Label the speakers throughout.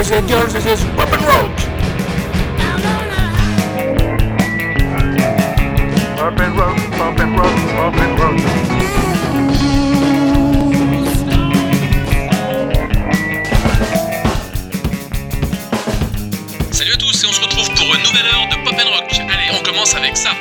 Speaker 1: boys and girls, this is Pop and Roach. Pop and Roach, Pop and Roach, Pop and Roach.
Speaker 2: Salut à tous et on se retrouve pour une nouvelle heure de Pop and Rock. Allez, on commence avec ça.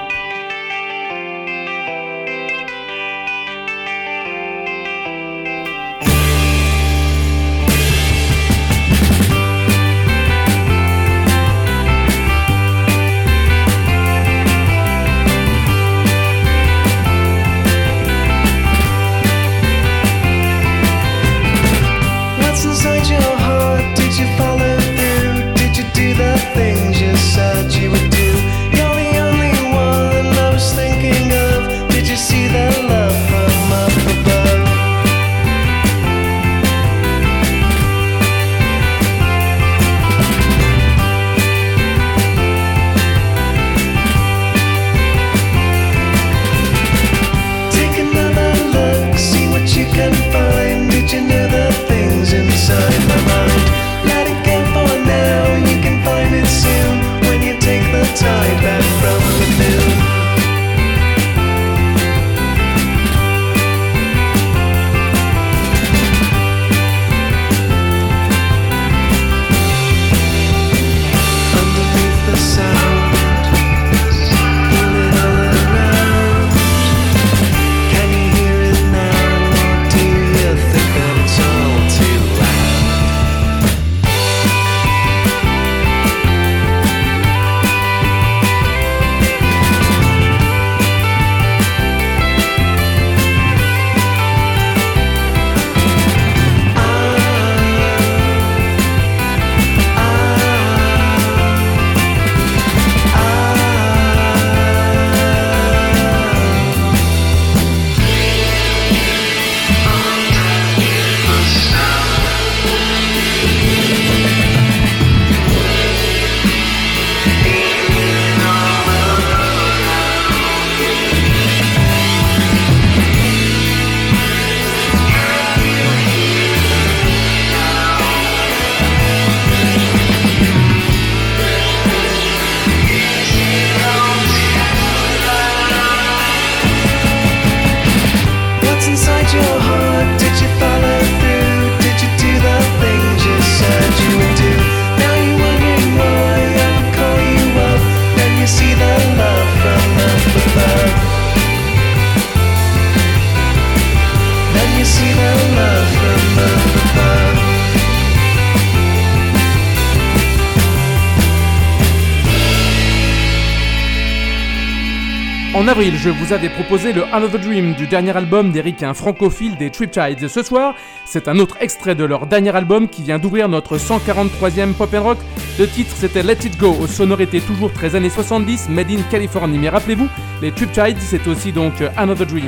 Speaker 3: En avril, je vous avais proposé le Another Dream du dernier album des ricains francophiles des Triptides. Ce soir, c'est un autre extrait de leur dernier album qui vient d'ouvrir notre 143e Pop & Rock. Le titre, c'était Let It Go, aux sonorités toujours très années 70, made in Californie. Mais rappelez-vous, les Triptides, c'est aussi donc Another Dream.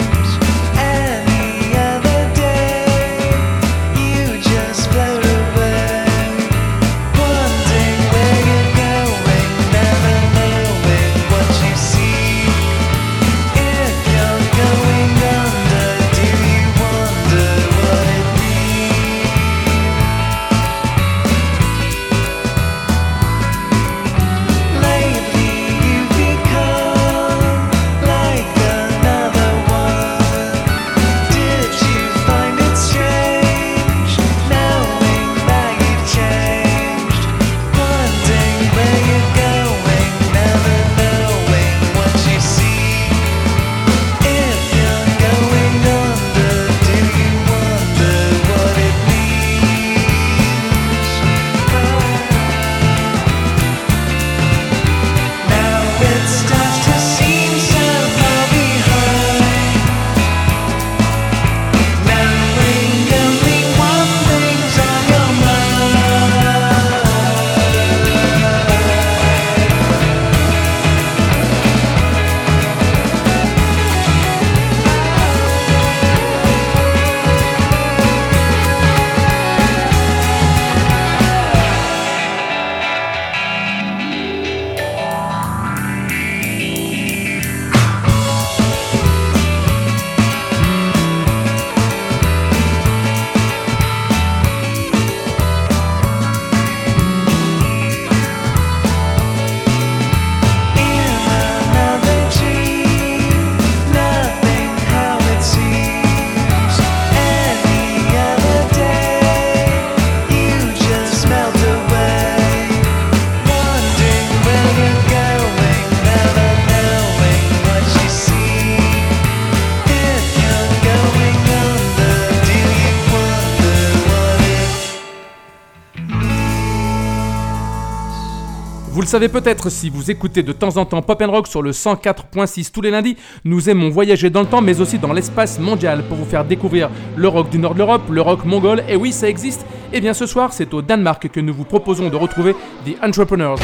Speaker 4: Just float away.
Speaker 3: Vous le savez peut-être si vous écoutez de temps en temps Pop & Rock sur le 104.6 tous les lundis, nous aimons voyager dans le temps mais aussi dans l'espace mondial pour vous faire découvrir le rock du nord de l'Europe, le rock mongol, et oui ça existe. Et bien ce soir c'est au Danemark que nous vous proposons de retrouver The Entrepreneurs.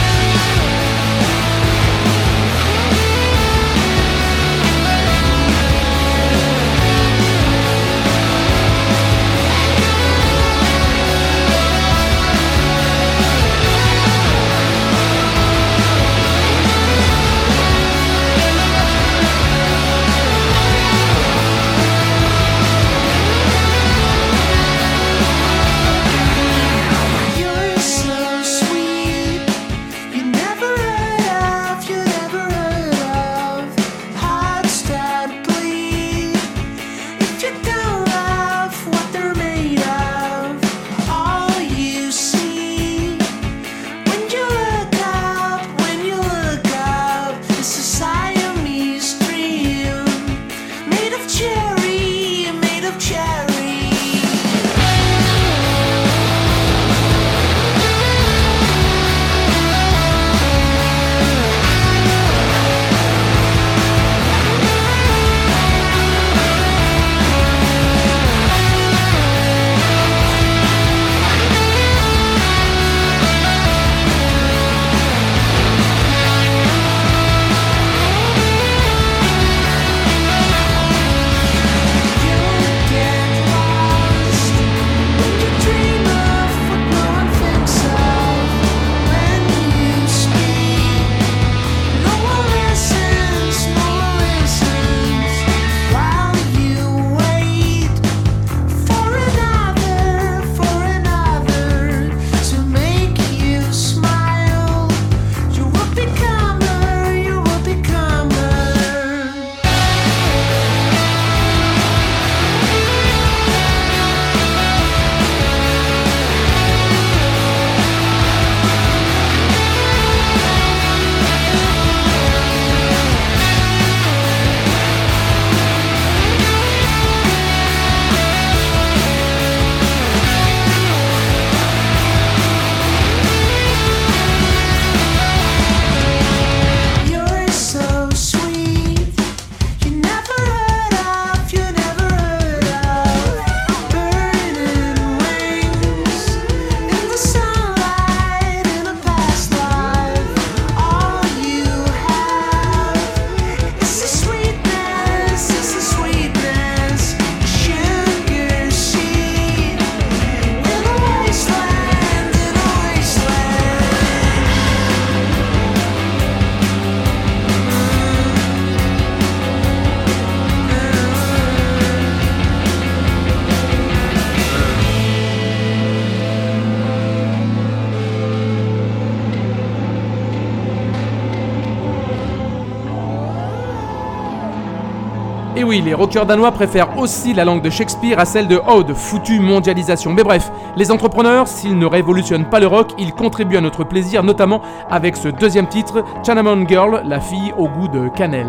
Speaker 3: Et oui, les rockers danois préfèrent aussi la langue de Shakespeare à celle de Ode, foutue mondialisation. Mais bref, les entrepreneurs, s'ils ne révolutionnent pas le rock, ils contribuent à notre plaisir, notamment avec ce deuxième titre, Cinnamon Girl, la fille au goût de cannelle.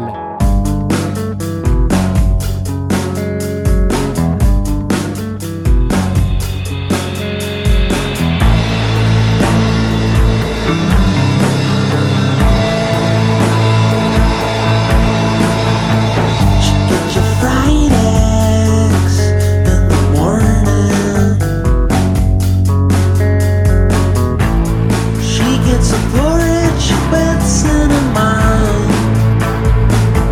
Speaker 4: Porridge with cinnamon.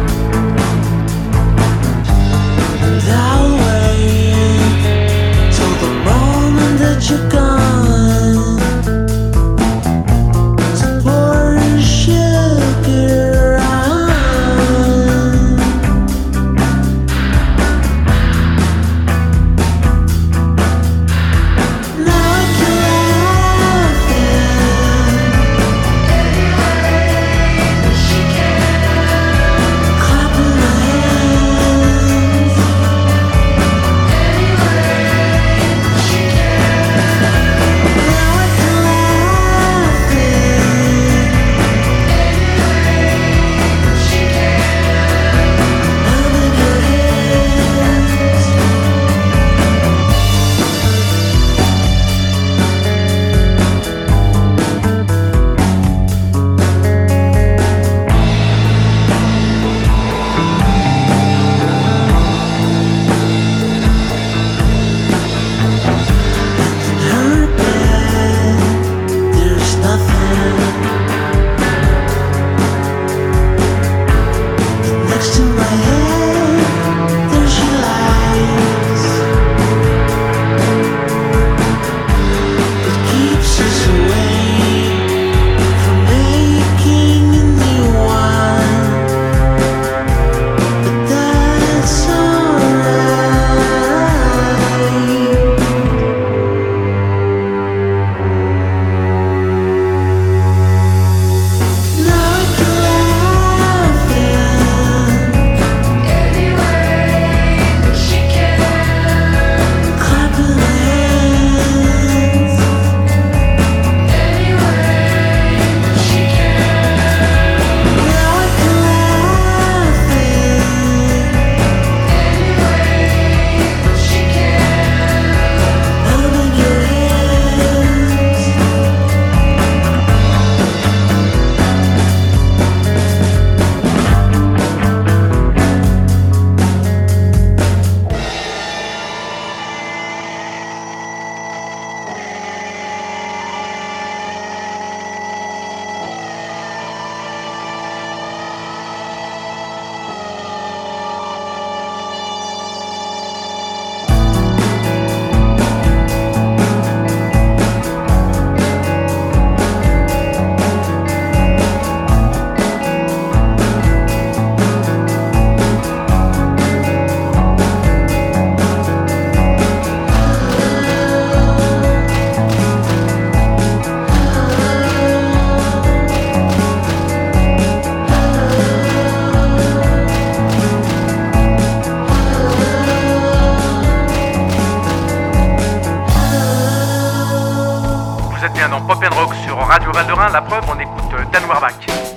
Speaker 1: Rock sur Radio Val-de-Rhin. La preuve, on écoute Dan Werbach.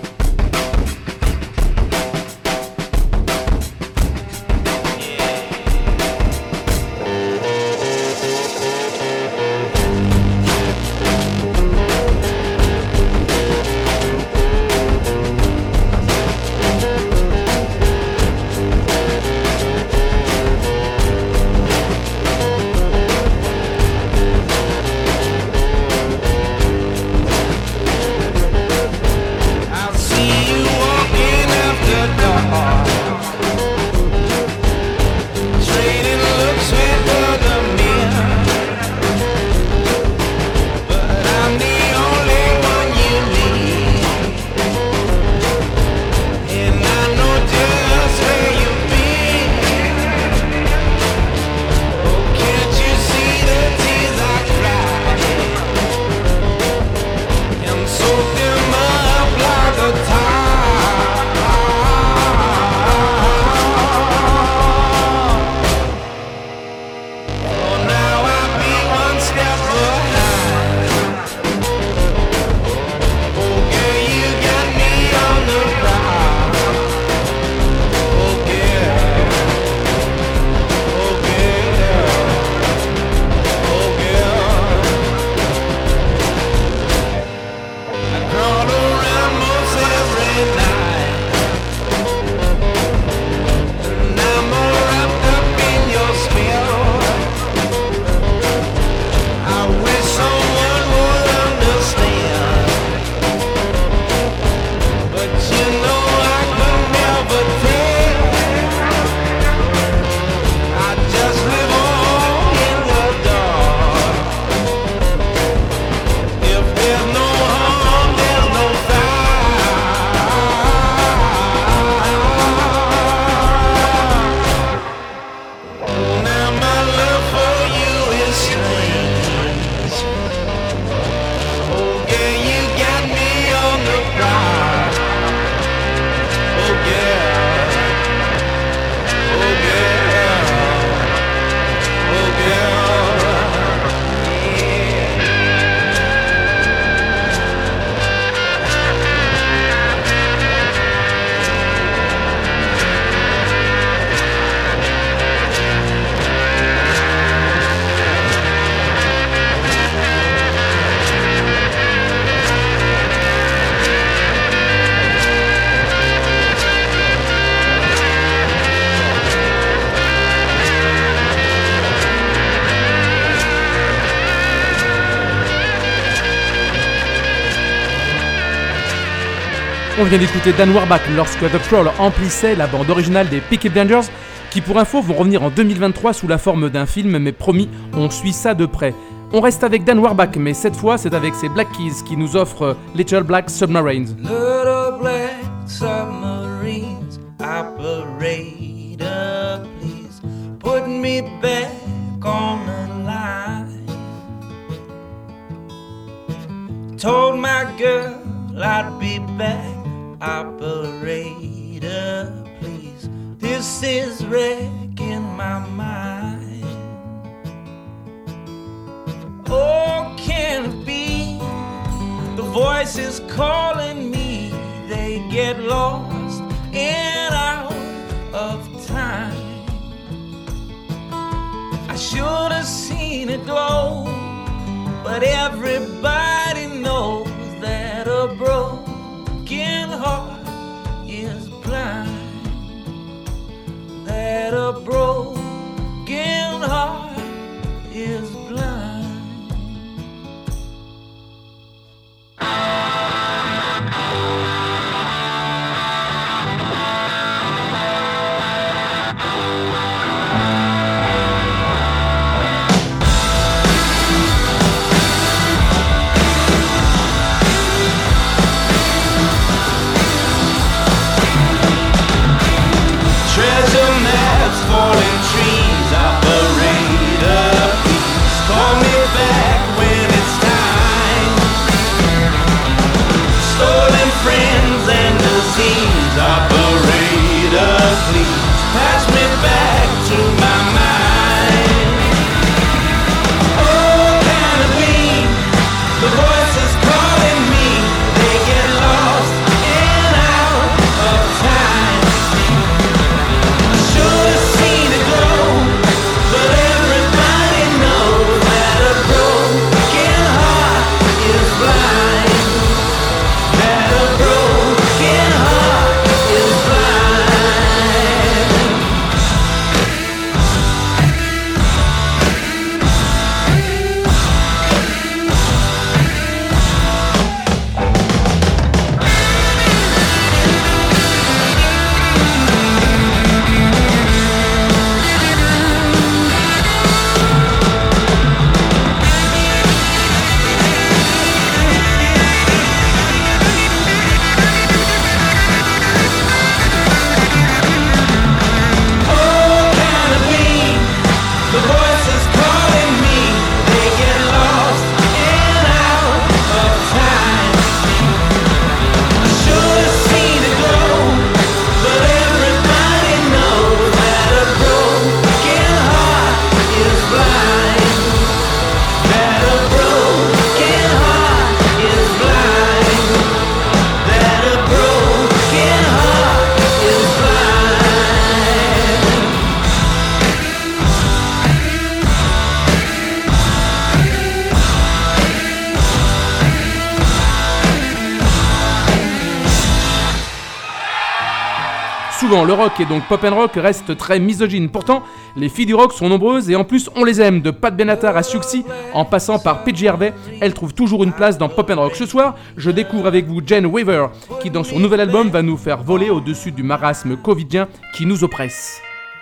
Speaker 3: On vient d'écouter Dan Werbach lorsque The Crawl emplissait la bande originale des Peaky Blinders, qui pour info vont revenir en 2023 sous la forme d'un film, mais promis, on suit ça de près. On reste avec Dan Werbach, mais cette fois c'est avec ses Black Keys qui nous offrent Little Black Submarines.
Speaker 4: Little Black Submarines, operator, please put me back on the line. Told my girl I'd be back, operator, please. This is wrecking my mind. Oh, can it be? The voices calling me, they get lost and out of time. I should have seen it glow, but everybody knows that a broken heart is blind. That a broken heart is blind. Falling trees, operator, please call me back when it's time. Stolen friends and disease, operator, please pass me back to my mind. Oh, can it be the voices calling?
Speaker 3: souvent, le rock et donc pop and rock reste très misogyne. Pourtant, les filles du rock sont nombreuses et en plus on les aime. De Pat Benatar à Siouxsie, en passant par PJ Harvey, elles trouvent toujours une place dans pop and rock. Ce soir, je découvre avec vous Jane Weaver, qui dans son nouvel album va nous faire voler au-dessus du marasme covidien qui nous oppresse.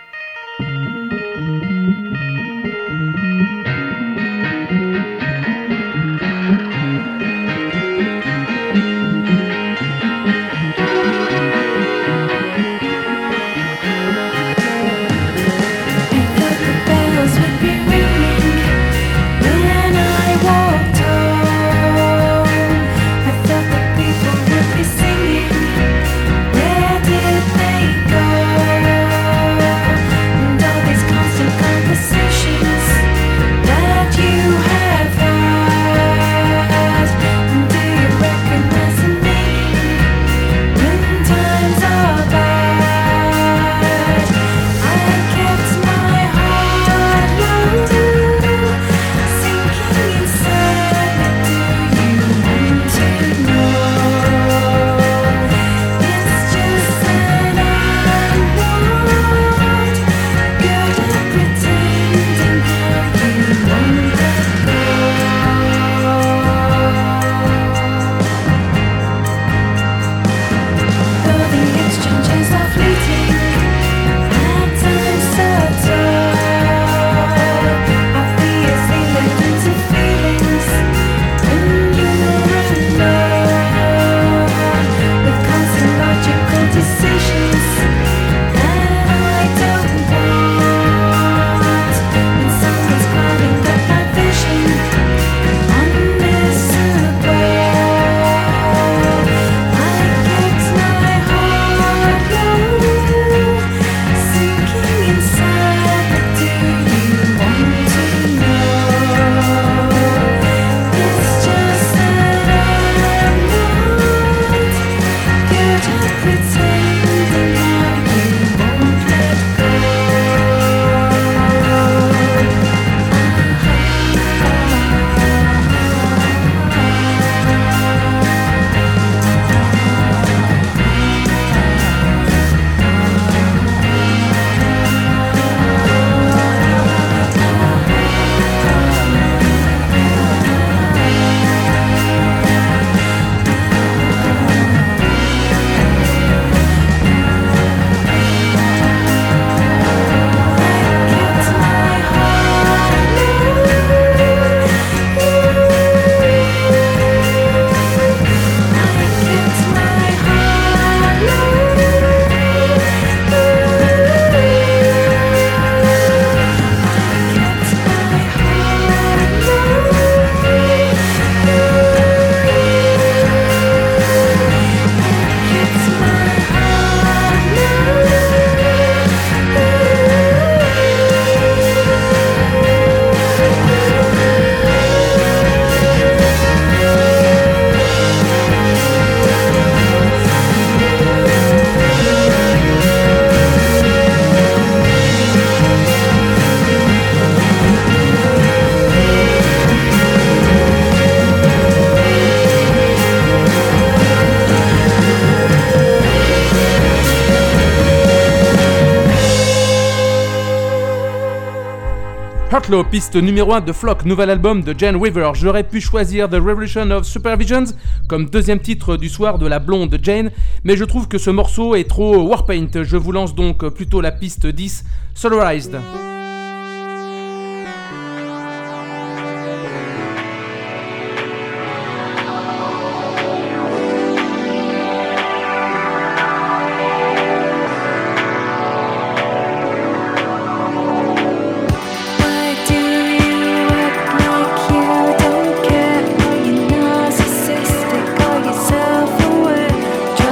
Speaker 3: Hurtlow, piste numéro 1 de Flock, nouvel album de Jane Weaver. J'aurais pu choisir The Revolution of Supervisions comme deuxième titre du soir de la blonde Jane, mais je trouve que ce morceau est trop Warpaint. Je vous lance donc plutôt la piste 10, Solarized.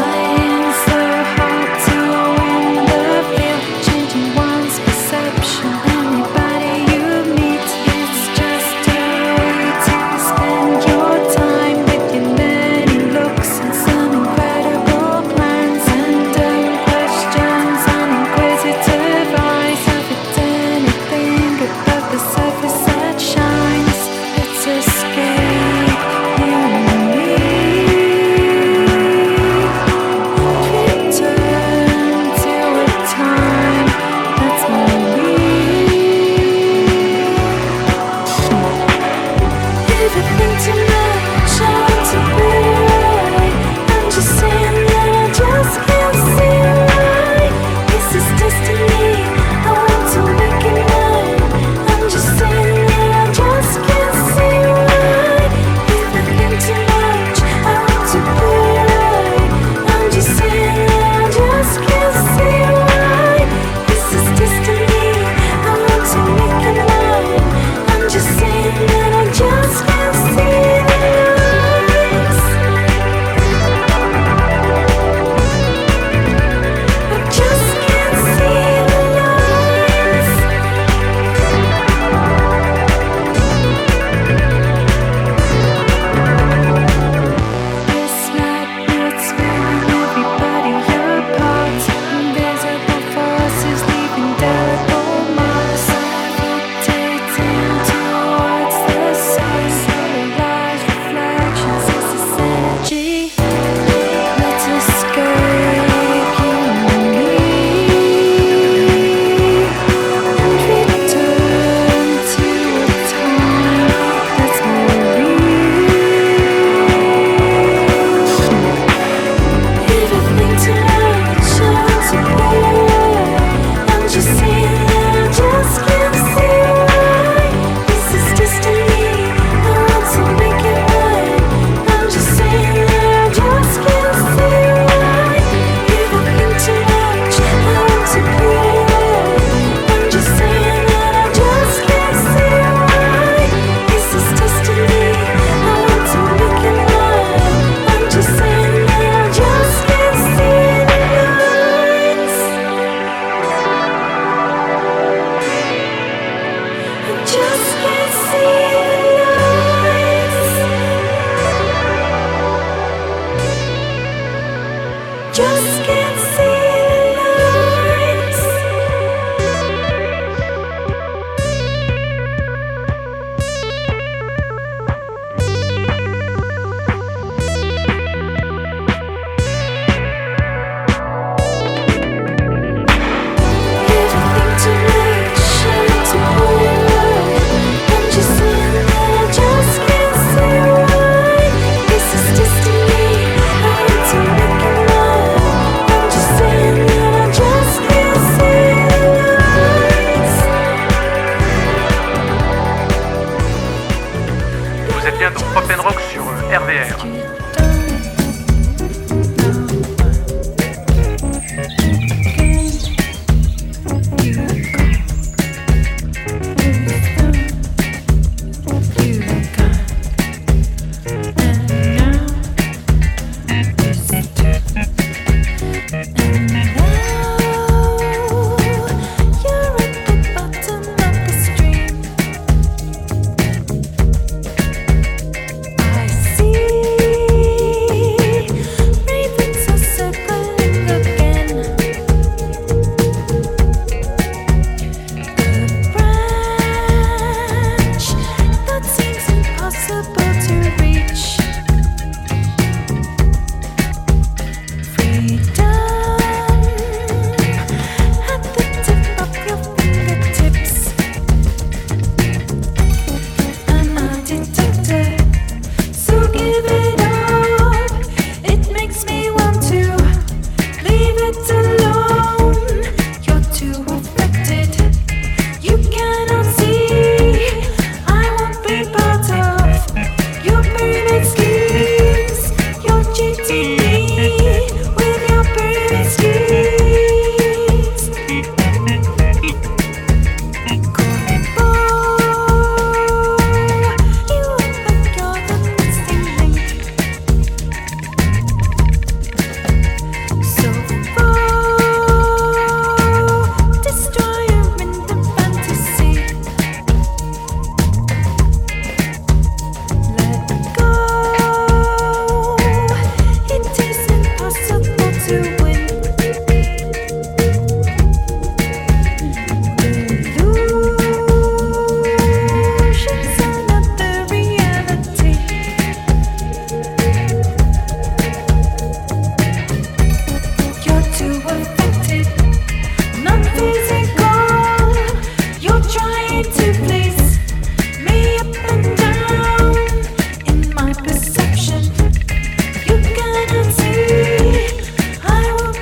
Speaker 5: Perception.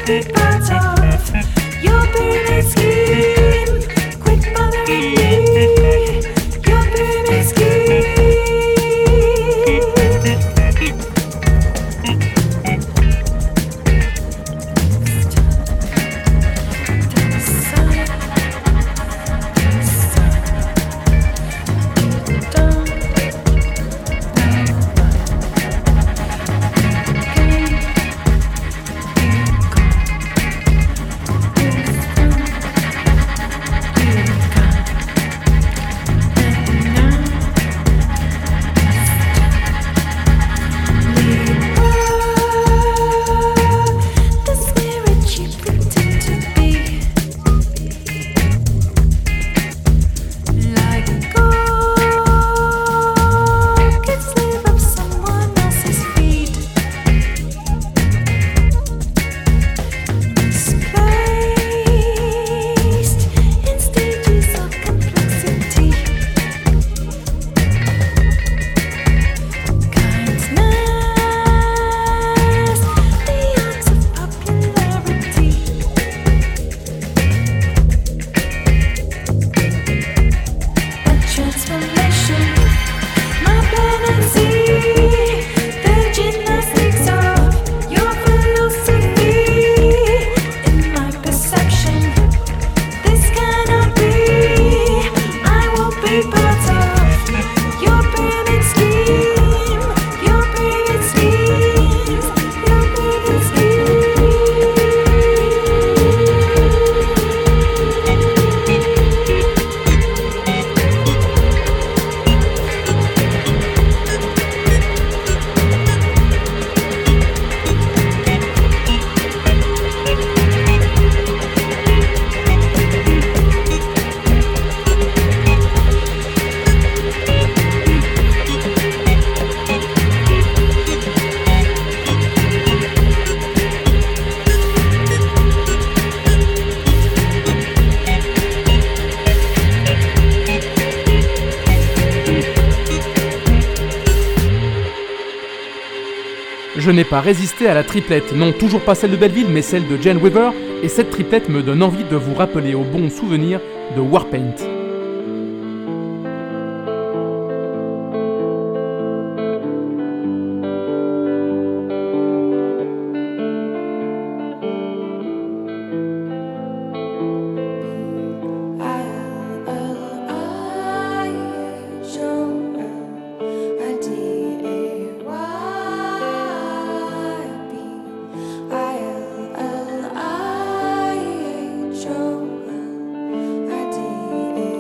Speaker 5: be part of your pyramid scheme. Quit bothering me, your pyramid scheme.
Speaker 3: Je n'ai pas résisté à la triplette, non toujours pas celle de Belleville mais celle de Jane Weaver, et cette triplette me donne envie de vous rappeler au bon souvenir de Warpaint.
Speaker 5: I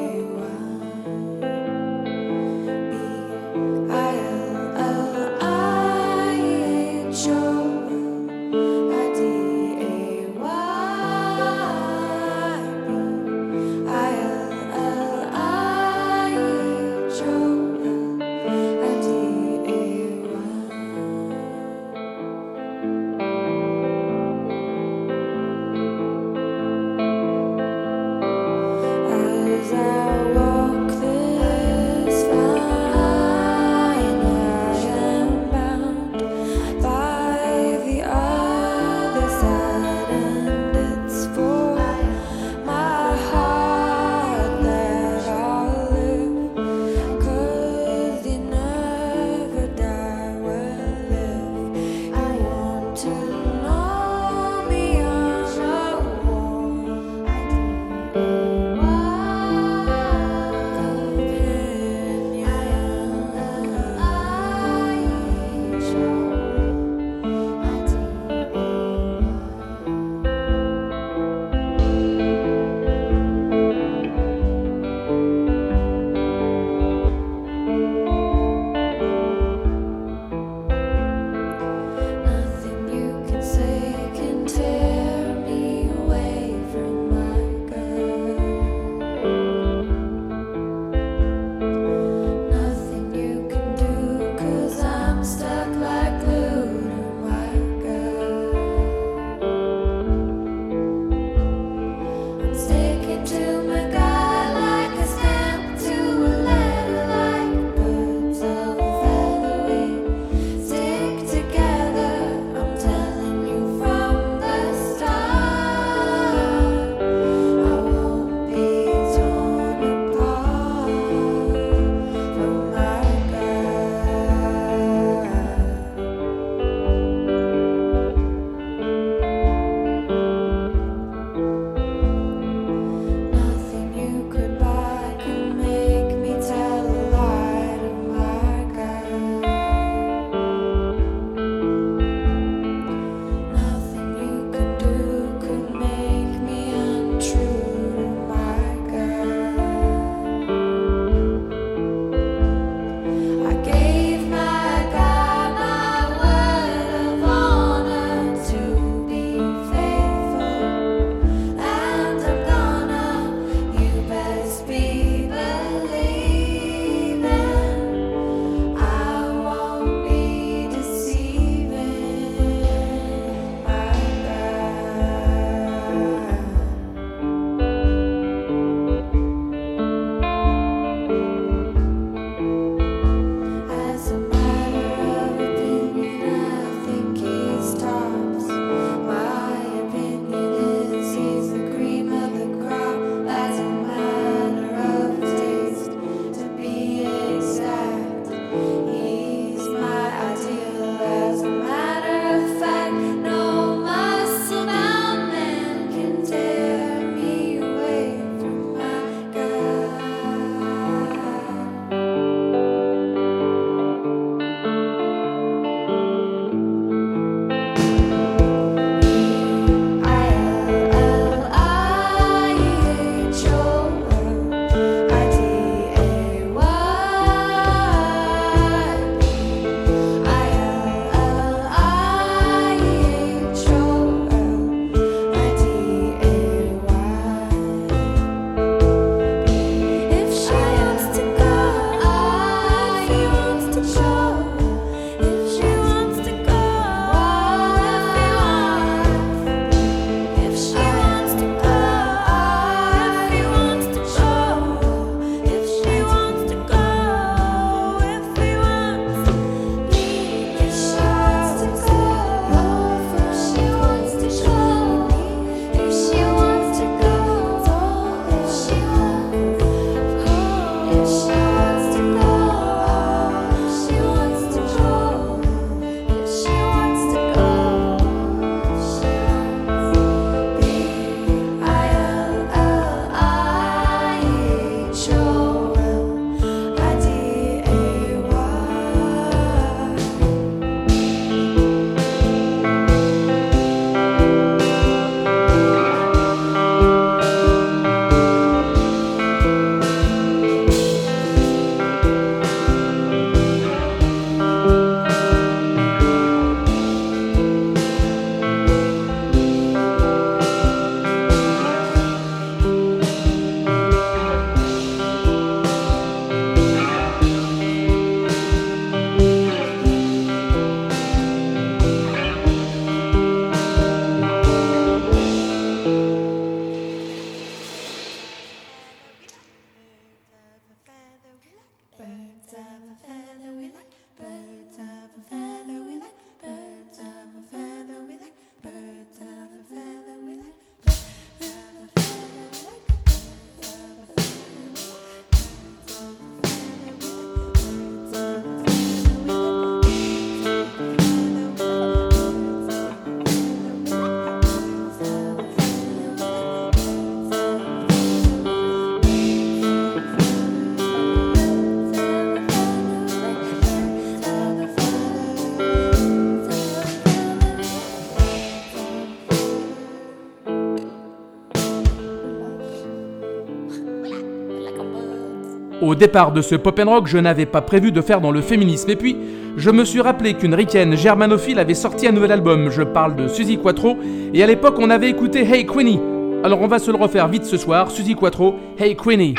Speaker 3: Au départ de ce pop and rock, je n'avais pas prévu de faire dans le féminisme, et puis je me suis rappelé qu'une ricaine germanophile avait sorti un nouvel album, je parle de Suzi Quatro, et à l'époque on avait écouté Hey Queenie. Alors on va se le refaire vite ce soir, Suzi Quatro, Hey Queenie.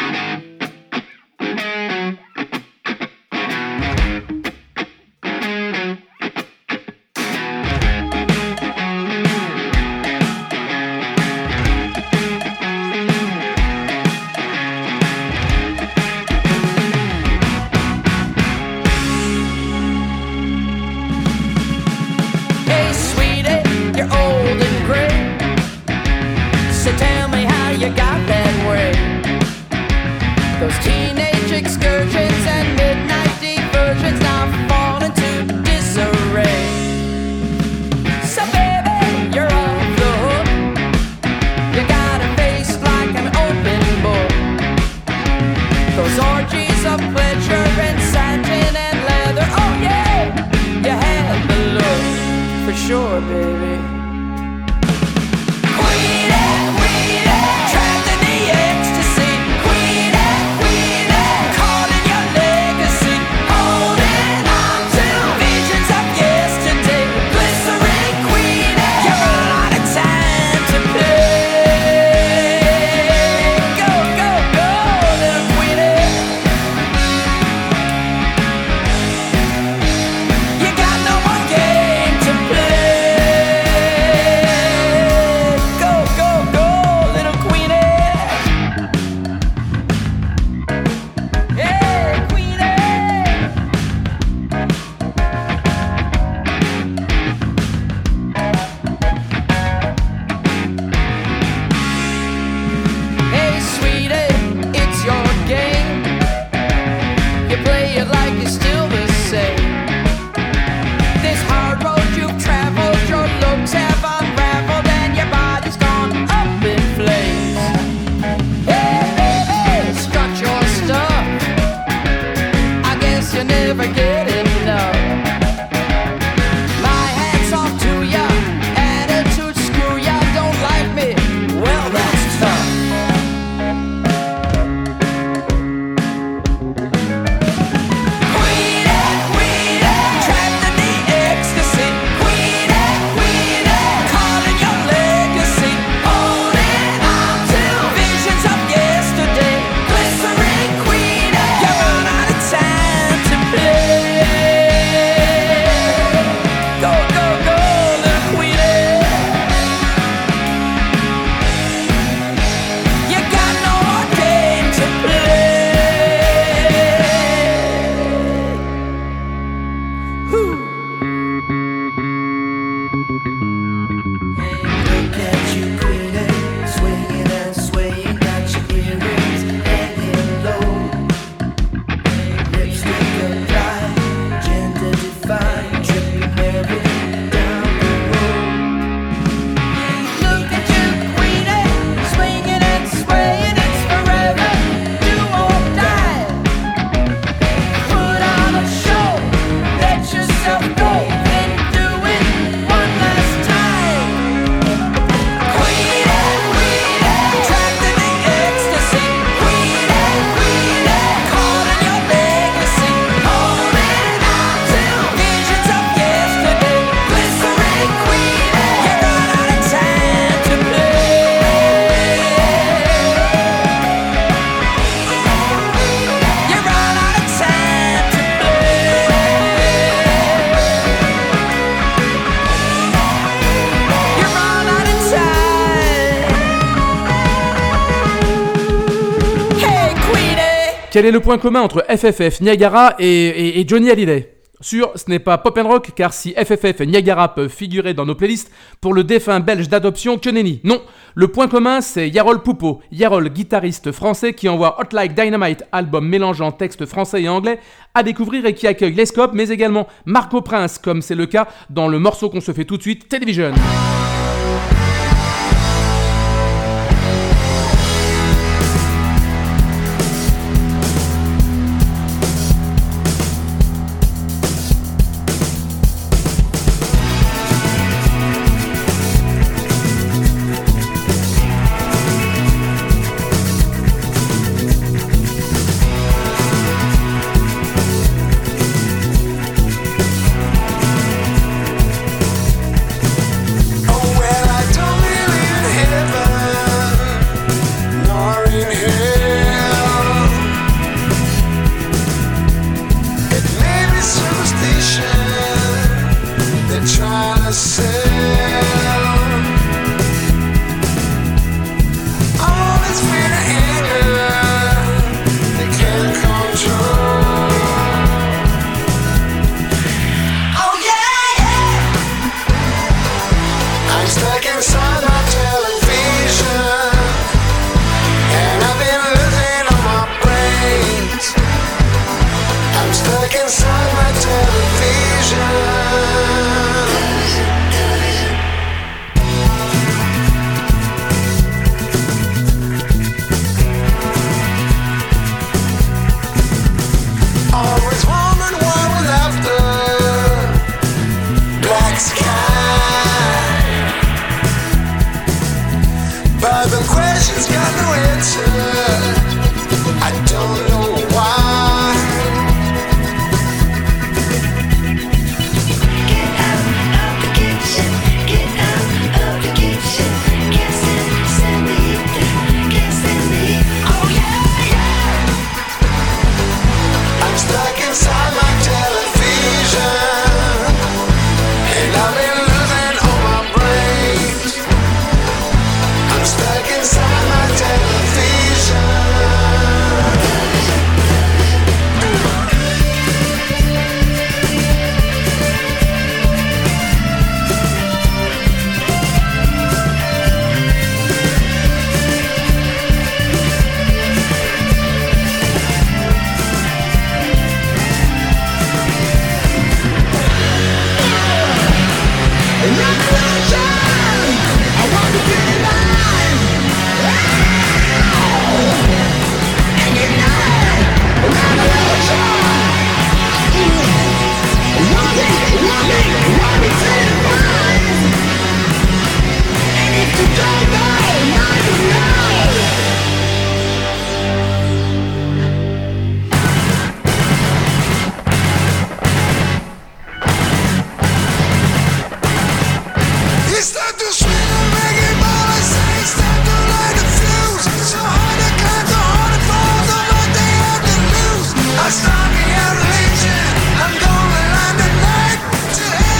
Speaker 6: Sure, baby.
Speaker 3: Quel est le point commun entre FFF, Niagara et Johnny Hallyday ? Sûr, ce n'est pas pop and rock, car si FFF et Niagara peuvent figurer dans nos playlists, pour le défunt belge d'adoption que nenni. Non, le point commun c'est Yarol Poupeau, Yarol, guitariste français qui envoie Hot Like Dynamite, album mélangeant texte français et anglais, à découvrir et qui accueille Les Scopes, mais également Marco Prince, comme c'est le cas dans le morceau qu'on se fait tout de suite, Television.
Speaker 7: stuck inside my television, and I've been losing all my brains. I'm stuck inside my television. Always wondered what was after black sky, but the questions got no answer. I don't know why.
Speaker 5: Get out of the kitchen, get out of the kitchen. Can't stand the heat, can't stand the heat. Oh yeah, yeah.
Speaker 7: I'm stuck inside my television, and I've been losing all my brains. I'm stuck inside my television. It's time to swing and make it more. I say it's time to light the fuse. So hard to climb, so hard to fall, so much they have to lose. I start me out religion. I'm gonna land the night to hell.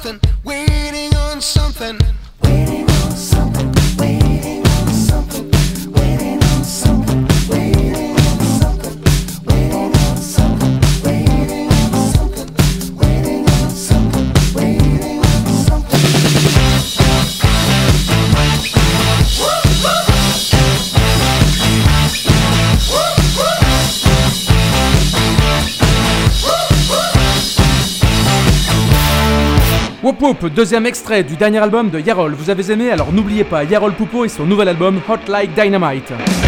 Speaker 7: something, waiting on something, waiting on something, waiting on something, waiting on something, waiting on something, waiting on something, waiting on something, waiting on something, waiting on something.
Speaker 3: Whoop Whoop, deuxième extrait du dernier album de Yarol. Vous avez aimé? Alors n'oubliez pas Yarol Poupo et son nouvel album Hot Like Dynamite.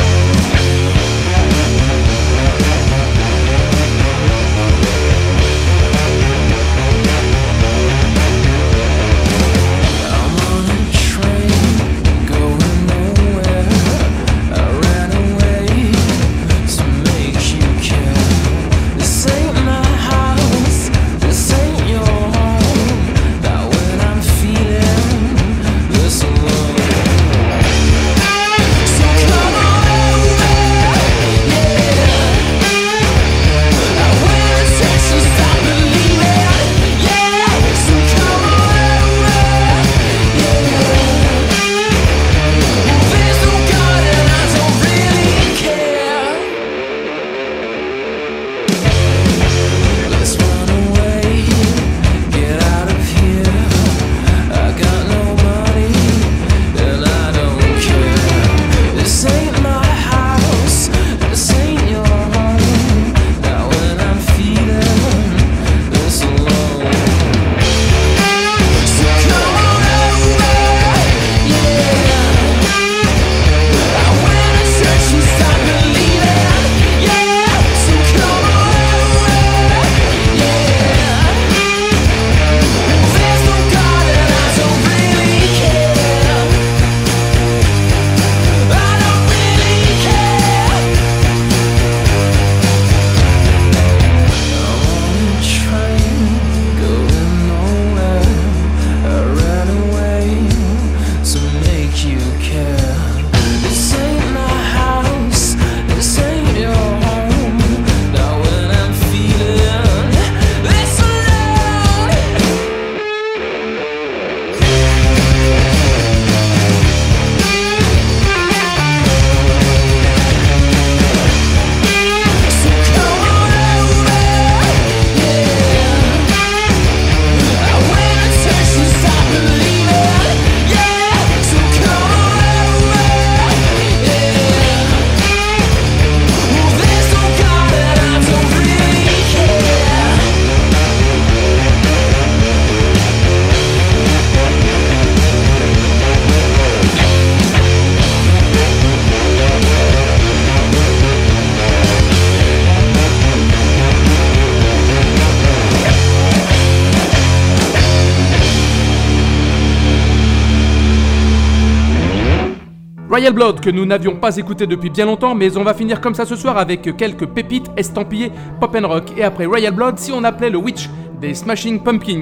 Speaker 3: Royal Blood que nous n'avions pas écouté depuis bien longtemps, mais on va finir comme ça ce soir avec quelques pépites estampillées pop and rock. Et après Royal Blood, si on appelait le Witch des Smashing Pumpkins.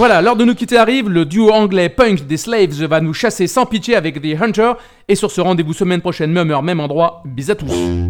Speaker 3: Voilà, l'heure de nous quitter arrive, le duo anglais punk des Slaves va nous chasser sans pitié avec The Hunter, et sur ce rendez-vous semaine prochaine, même heure, même endroit, bis à tous.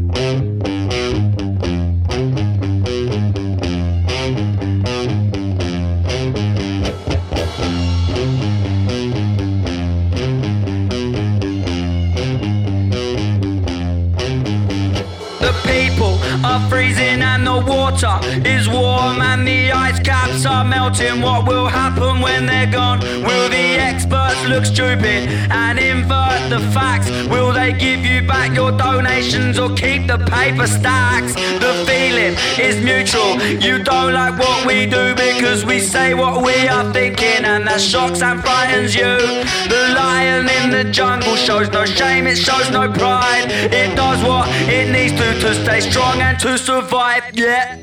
Speaker 8: The people are freezing and the water is warm and the ice caps are melting. What will happen when they're gone? Will the experts look stupid and invert the facts? Will they give you back your donations or keep the paper stacks? The feeling is mutual. You don't like what we do because we say what we are thinking, and that shocks and frightens you. The lion in the jungle shows no shame, it shows no pride. It does what it needs to stay strong and to survive, yeah.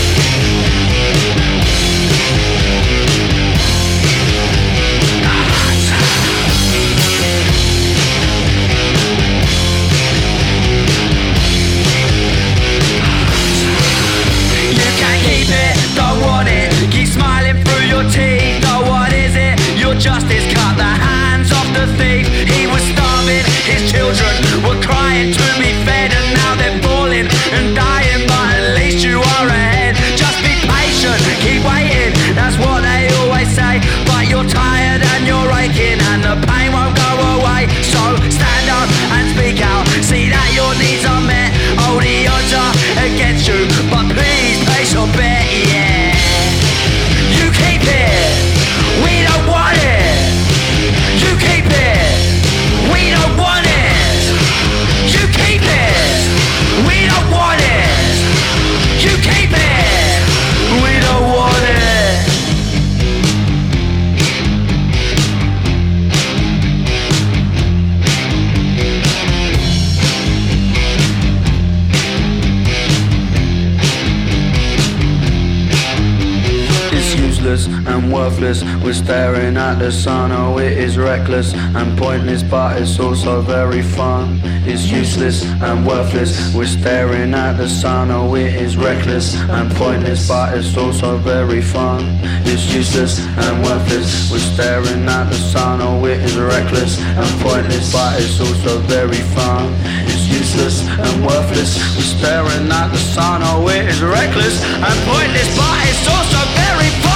Speaker 8: You can't keep it, don't want it. Keep smiling through your teeth. Oh, what is it? Your justice cut the hands off the thief. He was starving, his children were crying to be fed, and now they're falling and dying, but at least you are ahead. Just be patient, keep waiting, that's what they always say. But you're tired and you're aching and the pain won't go away. So stand up and speak out, see that your needs are met. Oh, the odds are against you, but please place your bet, yeah. You keep it, we don't want it. You keep it, we don't want it. You keep it, we don't want it. You keep it, we don't want it. It's useless and worthless. We're staring at the sun. Oh, it is reckless and pointless, but it's also very fun. It's useless and worthless. We're staring at the sun. Oh, it is reckless and pointless, but it's also very fun. It's useless and worthless. We're staring at the sun. Oh, it is reckless and pointless, but it's also very fun. It's useless and worthless. We're staring at the sun. Oh, it is reckless and pointless, but it's also very fun.